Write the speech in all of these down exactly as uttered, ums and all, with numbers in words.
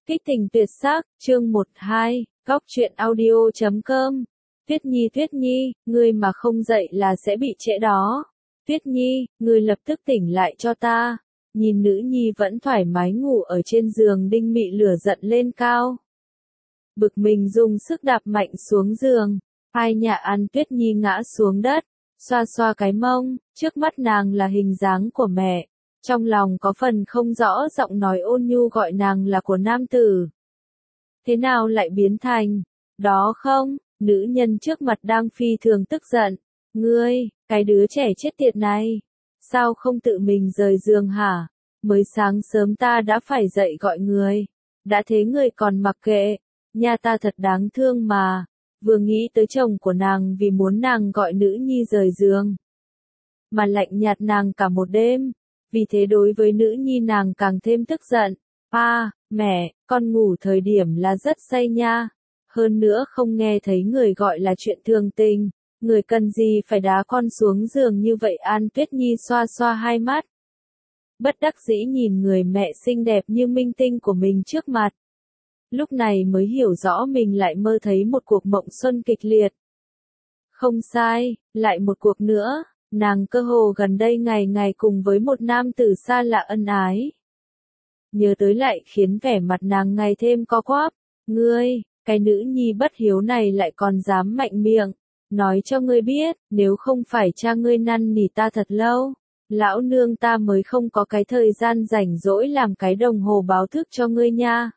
Kích tình tuyệt sắc, chương một hai, góc truyện audio chấm com. Tuyết Nhi Tuyết Nhi, ngươi mà không dậy là sẽ bị trễ đó. Tuyết Nhi, ngươi lập tức tỉnh lại cho ta. Nhìn nữ nhi vẫn thoải mái ngủ ở trên giường, Đinh Mị lửa giận lên cao. Bực mình dùng sức đạp mạnh xuống giường. Hai nhà ăn Tuyết Nhi ngã xuống đất, xoa xoa cái mông, trước mắt nàng là hình dáng của mẹ. Trong lòng có phần không rõ, giọng nói ôn nhu gọi nàng là của nam tử. Thế nào lại biến thành đó không? Nữ nhân trước mặt đang phi thường tức giận. Ngươi, cái đứa trẻ chết tiệt này, sao không tự mình rời giường hả? Mới sáng sớm ta đã phải dậy gọi người, đã thế người còn mặc kệ. Nhà ta thật đáng thương mà. Vừa nghĩ tới chồng của nàng vì muốn nàng gọi nữ nhi rời giường, mà lạnh nhạt nàng cả một đêm. Vì thế đối với nữ nhi nàng càng thêm tức giận. À, mẹ, con ngủ thời điểm là rất say nha. Hơn nữa không nghe thấy người gọi là chuyện thường tình. Người cần gì phải đá con xuống giường như vậy? An Tuyết Nhi xoa xoa hai mắt, bất đắc dĩ nhìn người mẹ xinh đẹp như minh tinh của mình trước mặt. Lúc này mới hiểu rõ mình lại mơ thấy một cuộc mộng xuân kịch liệt. Không sai, lại một cuộc nữa. Nàng cơ hồ gần đây ngày ngày cùng với một nam tử xa lạ ân ái. Nhớ tới lại khiến vẻ mặt nàng ngày thêm co quắp. Ngươi, cái nữ nhi bất hiếu này lại còn dám mạnh miệng. Nói cho ngươi biết, nếu không phải cha ngươi năn nỉ ta thật lâu, lão nương ta mới không có cái thời gian rảnh rỗi làm cái đồng hồ báo thức cho ngươi nha.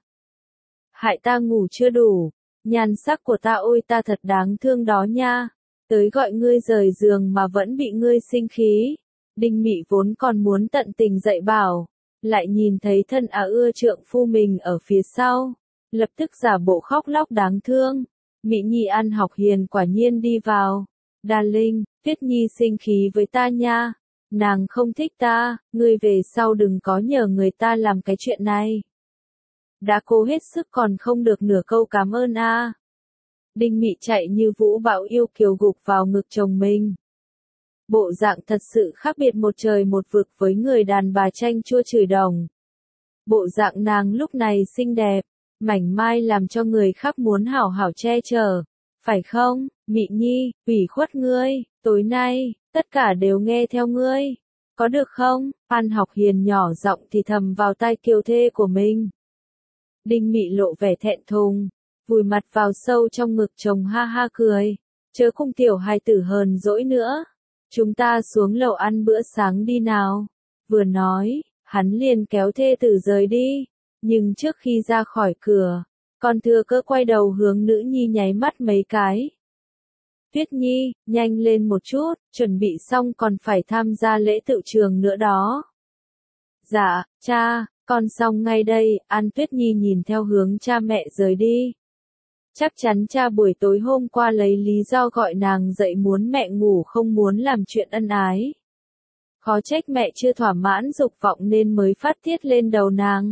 Hại ta ngủ chưa đủ, nhan sắc của ta ôi ta thật đáng thương đó nha. Tới gọi ngươi rời giường mà vẫn bị ngươi sinh khí. Đinh Mị vốn còn muốn tận tình dạy bảo, lại nhìn thấy thân ả ưa trượng phu mình ở phía sau, lập tức giả bộ khóc lóc đáng thương. Mị Nhi ăn học hiền quả nhiên đi vào. Darling, Tuyết Nhi sinh khí với ta nha. Nàng không thích ta, ngươi về sau đừng có nhờ người ta làm cái chuyện này. Đã cố hết sức còn không được nửa câu cảm ơn a. À. Đinh Mị chạy như vũ bão yêu kiều gục vào ngực chồng mình. Bộ dạng thật sự khác biệt một trời một vực với người đàn bà chanh chua chửi đồng. Bộ dạng nàng lúc này xinh đẹp, mảnh mai làm cho người khác muốn hảo hảo che chở. Phải không, Mị Nhi, ủy khuất ngươi, tối nay, tất cả đều nghe theo ngươi. Có được không? An Học Hiền nhỏ giọng thì thầm vào tai kiều thê của mình. Đinh Mị lộ vẻ thẹn thùng, vùi mặt vào sâu trong ngực chồng ha ha cười. Chớ cùng tiểu hài tử hờn dỗi nữa. Chúng ta xuống lầu ăn bữa sáng đi nào. Vừa nói, hắn liền kéo thê tử rời đi. Nhưng trước khi ra khỏi cửa, con thừa cơ quay đầu hướng nữ nhi nháy mắt mấy cái. Tuyết Nhi, nhanh lên một chút, chuẩn bị xong còn phải tham gia lễ tựu trường nữa đó. Dạ, cha, con xong ngay đây. An Tuyết Nhi nhìn theo hướng cha mẹ rời đi. Chắc chắn cha buổi tối hôm qua lấy lý do gọi nàng dậy muốn mẹ ngủ không muốn làm chuyện ân ái. Khó trách mẹ chưa thỏa mãn dục vọng nên mới phát tiết lên đầu nàng.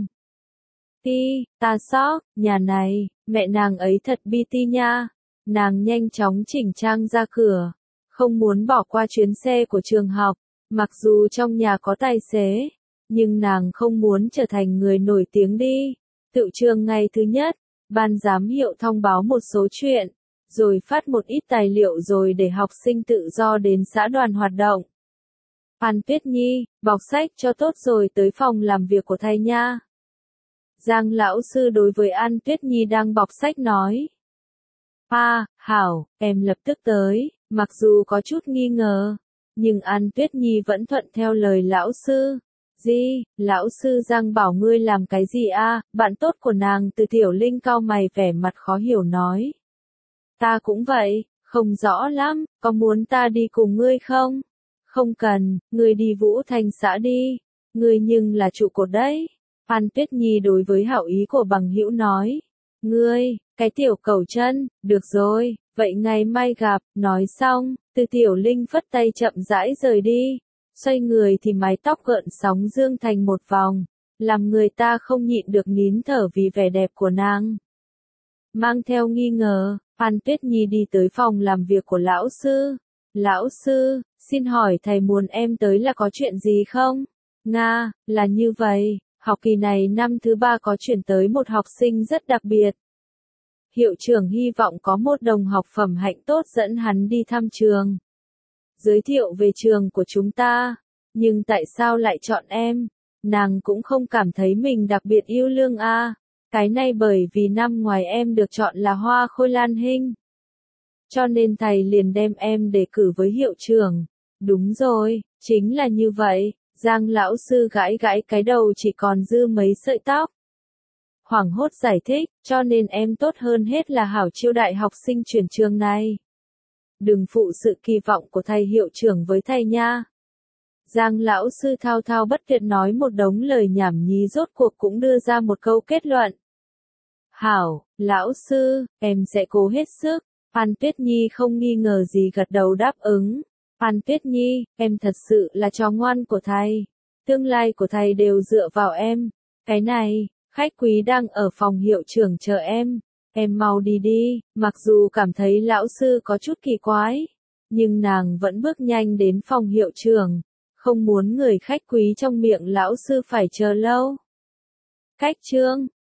Ti, ta sóc, nhà này, mẹ nàng ấy thật bi ti nha. Nàng nhanh chóng chỉnh trang ra cửa, không muốn bỏ qua chuyến xe của trường học. Mặc dù trong nhà có tài xế, nhưng nàng không muốn trở thành người nổi tiếng đi. Tựu trường ngày thứ nhất, ban giám hiệu thông báo một số chuyện, rồi phát một ít tài liệu rồi để học sinh tự do đến xã đoàn hoạt động. An Tuyết Nhi, bọc sách cho tốt rồi tới phòng làm việc của thầy nha. Giang lão sư đối với An Tuyết Nhi đang bọc sách nói. À, hảo, em lập tức tới. Mặc dù có chút nghi ngờ, nhưng An Tuyết Nhi vẫn thuận theo lời lão sư. Gì, lão sư Giang bảo ngươi làm cái gì a? À? Bạn tốt của nàng Từ Tiểu Linh cau mày vẻ mặt khó hiểu nói. Ta cũng vậy, không rõ lắm, có muốn ta đi cùng ngươi không? Không cần, ngươi đi Vũ Thành xã đi. Ngươi nhưng là trụ cột đấy. An Tuyết Nhi đối với hảo ý của bằng hữu nói. Ngươi, cái tiểu cẩu chân, được rồi, vậy ngày mai gặp. Nói xong, Từ Tiểu Linh phất tay chậm rãi rời đi. Xoay người thì mái tóc gợn sóng dương thành một vòng, làm người ta không nhịn được nín thở vì vẻ đẹp của nàng. Mang theo nghi ngờ, An Tuyết Nhi đi tới phòng làm việc của lão sư. Lão sư, xin hỏi thầy muốn em tới là có chuyện gì không? Nga, là như vậy, Học kỳ này năm thứ ba có chuyển tới một học sinh rất đặc biệt. Hiệu trưởng hy vọng có một đồng học phẩm hạnh tốt dẫn hắn đi thăm trường. Giới thiệu về trường của chúng ta. Nhưng tại sao lại chọn em? Nàng cũng không cảm thấy mình đặc biệt yêu lương à. Cái này bởi vì năm ngoài em được chọn là Hoa Khôi Lan Hinh. Cho nên thầy liền đem em đề cử với hiệu trưởng. Đúng rồi, chính là như vậy. Giang lão sư gãi gãi cái đầu chỉ còn dư mấy sợi tóc. Hoảng hốt giải thích, cho nên em tốt hơn hết là hảo chiêu đại học sinh chuyển trường này. Đừng phụ sự kỳ vọng của thầy hiệu trưởng với thầy nha. Giang lão sư thao thao bất tuyệt nói một đống lời nhảm nhí rốt cuộc cũng đưa ra một câu kết luận. Hảo, lão sư, em sẽ cố hết sức. Phan Tuyết Nhi không nghi ngờ gì gật đầu đáp ứng. Phan Tuyết Nhi, em thật sự là chó ngoan của thầy. Tương lai của thầy đều dựa vào em. Cái này, khách quý đang ở phòng hiệu trưởng chờ em. Em mau đi đi, mặc dù cảm thấy lão sư có chút kỳ quái. Nhưng nàng vẫn bước nhanh đến phòng hiệu trưởng. Không muốn người khách quý trong miệng lão sư phải chờ lâu. Cách chương